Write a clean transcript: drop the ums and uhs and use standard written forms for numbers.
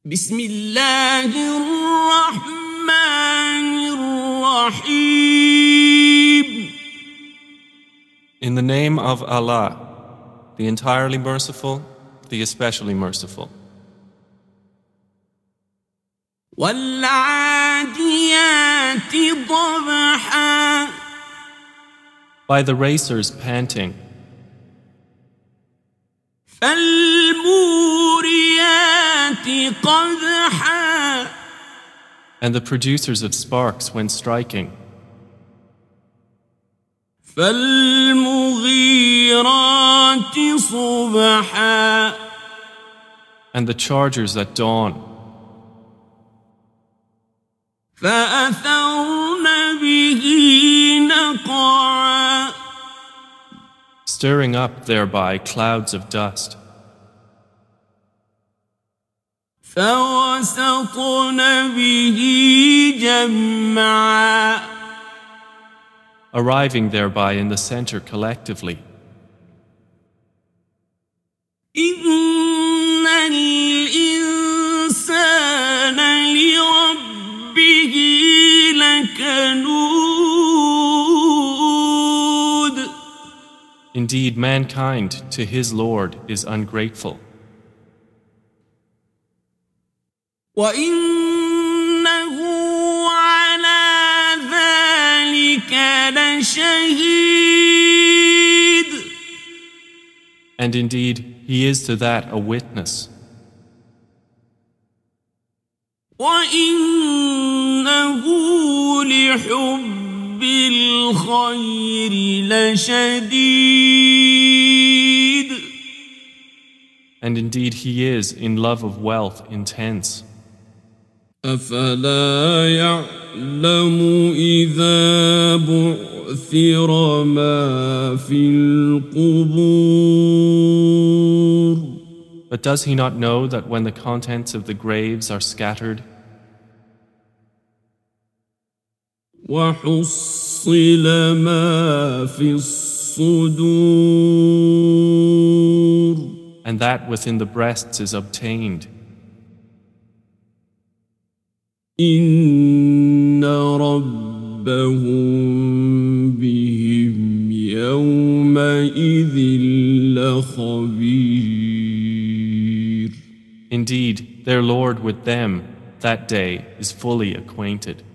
بسم الله الرحمن الرحيم. In the name of Allah, the entirely merciful, the especially merciful. والعاديات ضبحا. By the racers panting. فالموريات قدحا. And the producers of sparks when striking. فالمغيرات صبحا. And the chargers at dawn. فأثرن به نقعا. Stirring up thereby clouds of dust. فوسطن به جمعا. Arriving thereby in the center collectively. إن الإنسان لربه لكنود. Indeed, mankind to his Lord is ungrateful. وإنه على ذلك لشهيد. And indeed, he is to that a witness. وإنه لحب الخير لشديد. And indeed, he is in love of wealth intense. أفلا يعلم إذا بعثر ما في القبور. But does he not know that when the contents of the graves are scattered, وحصل ما في الصدور. and that within the breasts is obtained, إن ربهم بهم يومئذ لخبير. indeed, their Lord with them that day is fully acquainted.